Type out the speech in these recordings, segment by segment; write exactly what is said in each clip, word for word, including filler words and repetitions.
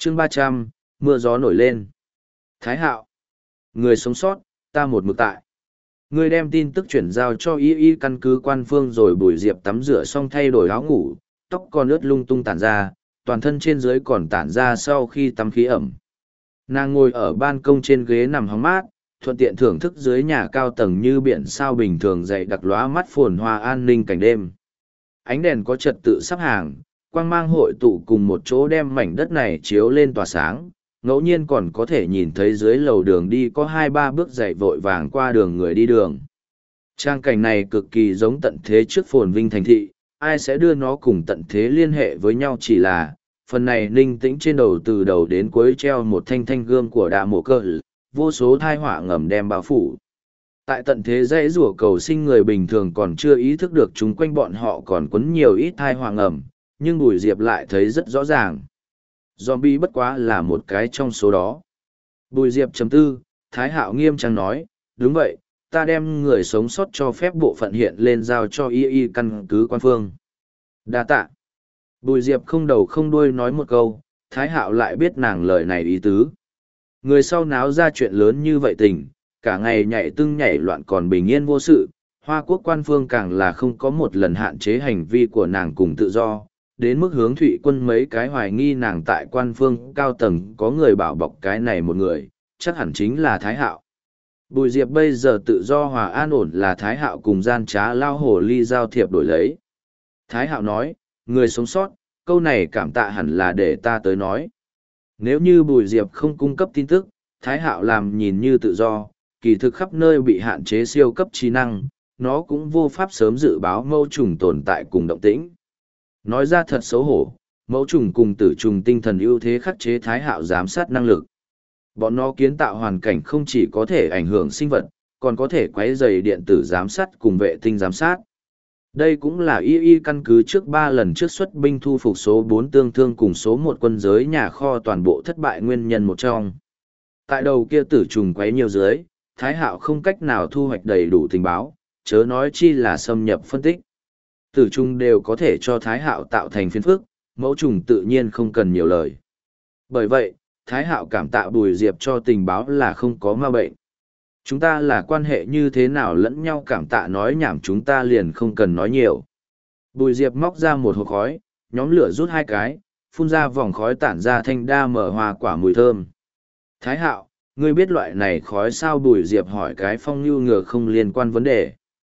chương ba trăm, mưa gió nổi lên. Thái Hạo. Người sống sót, ta một mực tại. Người đem tin tức chuyển giao cho y y căn cứ quan phương rồi Bùi Diệp tắm rửa xong thay đổi áo ngủ, tóc còn ướt lung tung tản ra, toàn thân trên dưới còn tản ra sau khi tắm khí ẩm. Nàng ngồi ở ban công trên ghế nằm hóng mát, thuận tiện thưởng thức dưới nhà cao tầng như biển sao bình thường dậy đặc lóa mắt phồn hoa an ninh cảnh đêm. Ánh đèn có trật tự sắp hàng, quang mang hội tụ cùng một chỗ đem mảnh đất này chiếu lên tỏa sáng, ngẫu nhiên còn có thể nhìn thấy dưới lầu đường đi có hai ba bước dậy vội vàng qua đường người đi đường. Trang cảnh này cực kỳ giống tận thế trước phồn vinh thành thị, ai sẽ đưa nó cùng tận thế liên hệ với nhau chỉ là, phần này ninh tĩnh trên đầu từ đầu đến cuối treo một thanh thanh gươm của đạ mộ cơ, vô số thai họa ngầm đem bao phủ. Tại tận thế dãy rủa cầu sinh người bình thường còn chưa ý thức được chúng quanh bọn họ còn quấn nhiều ít thai họa ngầm, nhưng Bùi Diệp lại thấy rất rõ ràng. Zombie bất quá là một cái trong số đó. Bùi Diệp chấm tư, Thái Hạo nghiêm trang nói, đúng vậy, ta đem người sống sót cho phép bộ phận hiện lên giao cho y y căn cứ quan phương. Đa tạ. Bùi Diệp không đầu không đuôi nói một câu, Thái Hạo lại biết nàng lời này ý tứ. Người sau náo ra chuyện lớn như vậy tình, cả ngày nhảy tưng nhảy loạn còn bình yên vô sự, Hoa Quốc quan phương càng là không có một lần hạn chế hành vi của nàng cùng tự do, đến mức hướng Thụy Quân mấy cái hoài nghi nàng tại quan phương cao tầng có người bảo bọc cái này một người, chắc hẳn chính là Thái Hạo. Bùi Diệp bây giờ tự do hòa an ổn là Thái Hạo cùng gian trá lao hồ ly giao thiệp đổi lấy. Thái Hạo nói, người sống sót, câu này cảm tạ hẳn là để ta tới nói. Nếu như Bùi Diệp không cung cấp tin tức, Thái Hạo làm nhìn như tự do, kỳ thực khắp nơi bị hạn chế siêu cấp trí năng, nó cũng vô pháp sớm dự báo mâu trùng tồn tại cùng động tĩnh. Nói ra thật xấu hổ, mẫu trùng cùng tử trùng tinh thần ưu thế khắc chế Thái Hạo giám sát năng lực. Bọn nó kiến tạo hoàn cảnh không chỉ có thể ảnh hưởng sinh vật, còn có thể quấy rầy điện tử giám sát cùng vệ tinh giám sát. Đây cũng là y y căn cứ trước ba lần trước xuất binh thu phục số bốn tương thương cùng số một quân giới nhà kho toàn bộ thất bại nguyên nhân một trong. Tại đầu kia tử trùng quấy nhiều dưới, Thái Hạo không cách nào thu hoạch đầy đủ tình báo, chớ nói chi là xâm nhập phân tích. Tử trùng đều có thể cho Thái Hạo tạo thành phiền phức, mẫu trùng tự nhiên không cần nhiều lời. Bởi vậy, Thái Hạo cảm tạ Bùi Diệp cho tình báo là không có ma bệnh. Chúng ta là quan hệ như thế nào lẫn nhau cảm tạ nói nhảm chúng ta liền không cần nói nhiều. Bùi Diệp móc ra một hộp khói, nhóm lửa rút hai cái, phun ra vòng khói tản ra thanh đa mở hoa quả mùi thơm. Thái Hạo, ngươi biết loại này khói sao? Bùi Diệp hỏi cái phong lưu ngừa không liên quan vấn đề.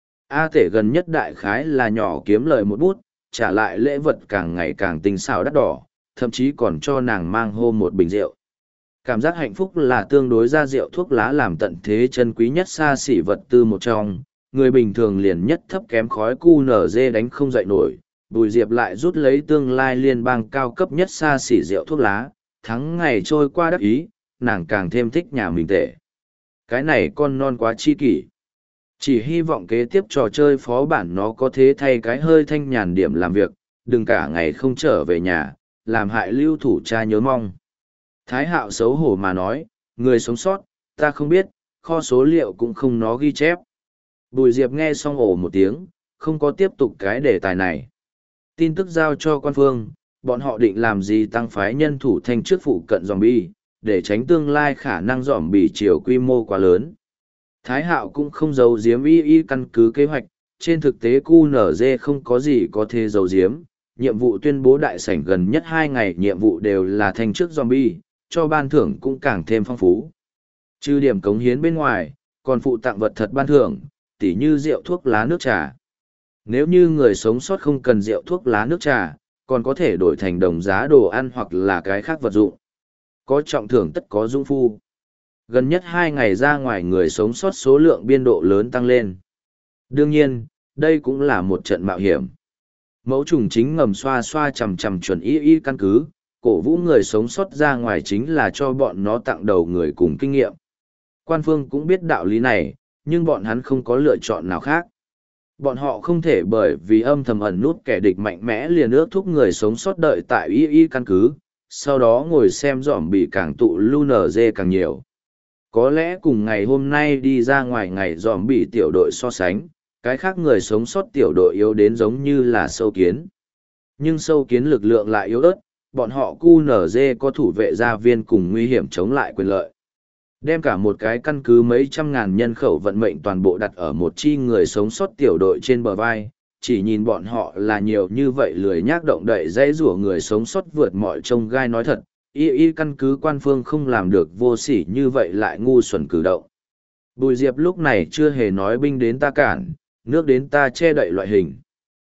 A Tể gần nhất đại khái là nhỏ kiếm lời một bút, trả lại lễ vật càng ngày càng tinh xảo đắt đỏ, thậm chí còn cho nàng mang hô một bình rượu. Cảm giác hạnh phúc là tương đối ra rượu thuốc lá làm tận thế chân quý nhất xa xỉ vật tư một trong, người bình thường liền nhất thấp kém khói cu nở dê đánh không dậy nổi. Bùi Diệp lại rút lấy tương lai liên bang cao cấp nhất xa xỉ rượu thuốc lá, tháng ngày trôi qua đắc ý, nàng càng thêm thích nhà mình tệ. Cái này con non quá chi kỷ. Chỉ hy vọng kế tiếp trò chơi phó bản nó có thế thay cái hơi thanh nhàn điểm làm việc, đừng cả ngày không trở về nhà, làm hại lưu thủ cha nhớ mong. Thái Hạo xấu hổ mà nói, người sống sót, ta không biết, kho số liệu cũng không nó ghi chép. Bùi Diệp nghe xong ổ một tiếng, không có tiếp tục cái đề tài này. Tin tức giao cho quan phương, bọn họ định làm gì tăng phái nhân thủ thanh trước phụ cận zombie, để tránh tương lai khả năng zombie chiều quy mô quá lớn. Thái Hạo cũng không giấu giếm y y căn cứ kế hoạch, trên thực tế cu nở dê không có gì có thể giấu giếm. Nhiệm vụ tuyên bố đại sảnh gần nhất hai ngày nhiệm vụ đều là thanh trước zombie, cho ban thưởng cũng càng thêm phong phú. Trừ điểm cống hiến bên ngoài, còn phụ tặng vật thật ban thưởng, tỉ như rượu thuốc lá nước trà. Nếu như người sống sót không cần rượu thuốc lá nước trà, còn có thể đổi thành đồng giá đồ ăn hoặc là cái khác vật dụng. Có trọng thưởng tất có dũng phu. Gần nhất hai ngày ra ngoài người sống sót số lượng biên độ lớn tăng lên. Đương nhiên, đây cũng là một trận mạo hiểm. Mẫu trùng chính ngầm xoa xoa chầm chầm chuẩn y y căn cứ, cổ vũ người sống sót ra ngoài chính là cho bọn nó tặng đầu người cùng kinh nghiệm. Quan phương cũng biết đạo lý này, nhưng bọn hắn không có lựa chọn nào khác. Bọn họ không thể bởi vì âm thầm ẩn nút kẻ địch mạnh mẽ liền ước thúc người sống sót đợi tại y y căn cứ, sau đó ngồi xem dỏm bị càng tụ lưu nở dê càng nhiều. Có lẽ cùng ngày hôm nay đi ra ngoài ngày dòm bị tiểu đội so sánh, cái khác người sống sót tiểu đội yếu đến giống như là sâu kiến. Nhưng sâu kiến lực lượng lại yếu ớt, bọn họ cu nở dê có thủ vệ gia viên cùng nguy hiểm chống lại quyền lợi. Đem cả một cái căn cứ mấy trăm ngàn nhân khẩu vận mệnh toàn bộ đặt ở một chi người sống sót tiểu đội trên bờ vai, chỉ nhìn bọn họ là nhiều như vậy lười nhác động đậy dãy rủa người sống sót vượt mọi trông gai nói thật, y y căn cứ quan phương không làm được vô sỉ như vậy lại ngu xuẩn cử động. Bùi Diệp lúc này chưa hề nói binh đến ta cản, nước đến ta che đậy loại hình.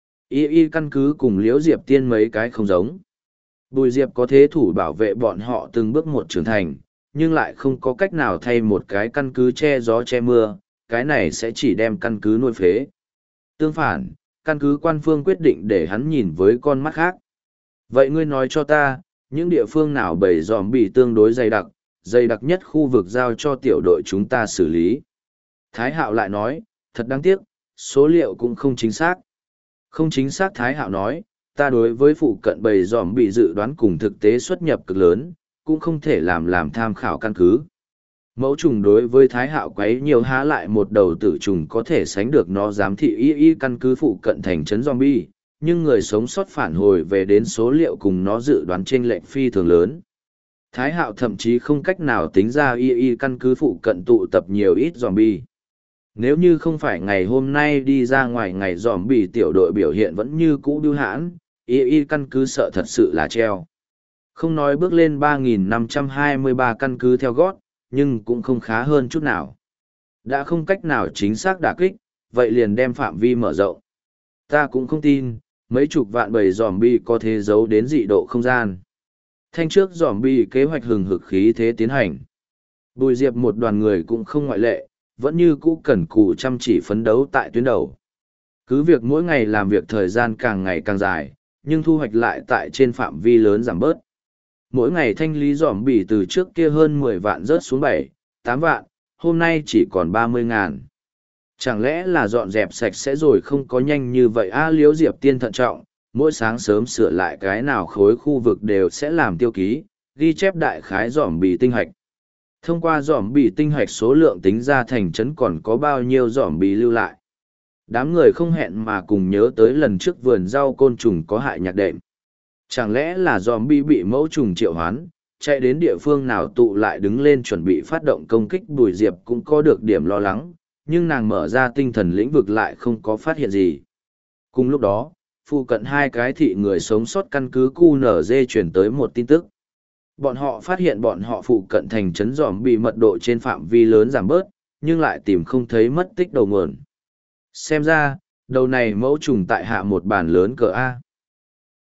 Y y căn cứ cùng Liễu Diệp Tiên mấy cái không giống. Bùi Diệp có thế thủ bảo vệ bọn họ từng bước một trưởng thành, nhưng lại không có cách nào thay một cái căn cứ che gió che mưa, cái này sẽ chỉ đem căn cứ nuôi phế. Tương phản, căn cứ quan phương quyết định để hắn nhìn với con mắt khác. Vậy ngươi nói cho ta, những địa phương nào bầy giòm bị tương đối dày đặc, dày đặc nhất khu vực giao cho tiểu đội chúng ta xử lý. Thái Hạo lại nói, thật đáng tiếc, số liệu cũng không chính xác. Không chính xác Thái Hạo nói, ta đối với phụ cận bầy giòm bị dự đoán cùng thực tế xuất nhập cực lớn, cũng không thể làm làm tham khảo căn cứ. Mẫu trùng đối với Thái Hạo quấy nhiều há lại một đầu tử trùng có thể sánh được nó giám thị y y căn cứ phụ cận thành trấn zombie, nhưng người sống sót phản hồi về đến số liệu cùng nó dự đoán trên lệnh phi thường lớn. Thái Hạo thậm chí không cách nào tính ra y y căn cứ phụ cận tụ tập nhiều ít zombie. Nếu như không phải ngày hôm nay đi ra ngoài ngày zombie tiểu đội biểu hiện vẫn như cũ bưu hãn, y y căn cứ sợ thật sự là treo. Không nói bước lên ba nghìn năm trăm hai mươi ba căn cứ theo gót, nhưng cũng không khá hơn chút nào. Đã không cách nào chính xác đả kích, vậy liền đem phạm vi mở rộng. Ta cũng không tin, mấy chục vạn bầy zombie có thể giấu đến dị độ không gian. Thanh trước zombie kế hoạch hừng hực khí thế tiến hành. Bùi Diệp một đoàn người cũng không ngoại lệ, vẫn như cũ cẩn cù chăm chỉ phấn đấu tại tuyến đầu. Cứ việc mỗi ngày làm việc thời gian càng ngày càng dài, nhưng thu hoạch lại tại trên phạm vi lớn giảm bớt. Mỗi ngày thanh lý giỏm bỉ từ trước kia hơn mười vạn rớt xuống bảy, tám vạn, hôm nay chỉ còn ba mươi ngàn. Chẳng lẽ là dọn dẹp sạch sẽ rồi không có nhanh như vậy a à, Liễu Diệp Tiên thận trọng, mỗi sáng sớm sửa lại cái nào khối khu vực đều sẽ làm tiêu ký, ghi chép đại khái giỏm bỉ tinh hạch. Thông qua giỏm bỉ tinh hạch số lượng tính ra thành trấn còn có bao nhiêu giỏm bỉ lưu lại. Đám người không hẹn mà cùng nhớ tới lần trước vườn rau côn trùng có hại nhạc đệm. Chẳng lẽ là zombie bị mẫu trùng triệu hoán, chạy đến địa phương nào tụ lại đứng lên chuẩn bị phát động công kích. Bùi Diệp cũng có được điểm lo lắng, nhưng nàng mở ra tinh thần lĩnh vực lại không có phát hiện gì. Cùng lúc đó, phụ cận hai cái thị người sống sót căn cứ cu nở dê chuyển tới một tin tức. Bọn họ phát hiện bọn họ phụ cận thành trấn zombie mật độ trên phạm vi lớn giảm bớt, nhưng lại tìm không thấy mất tích đầu nguồn. Xem ra, đầu này mẫu trùng tại hạ một bàn lớn cờ A.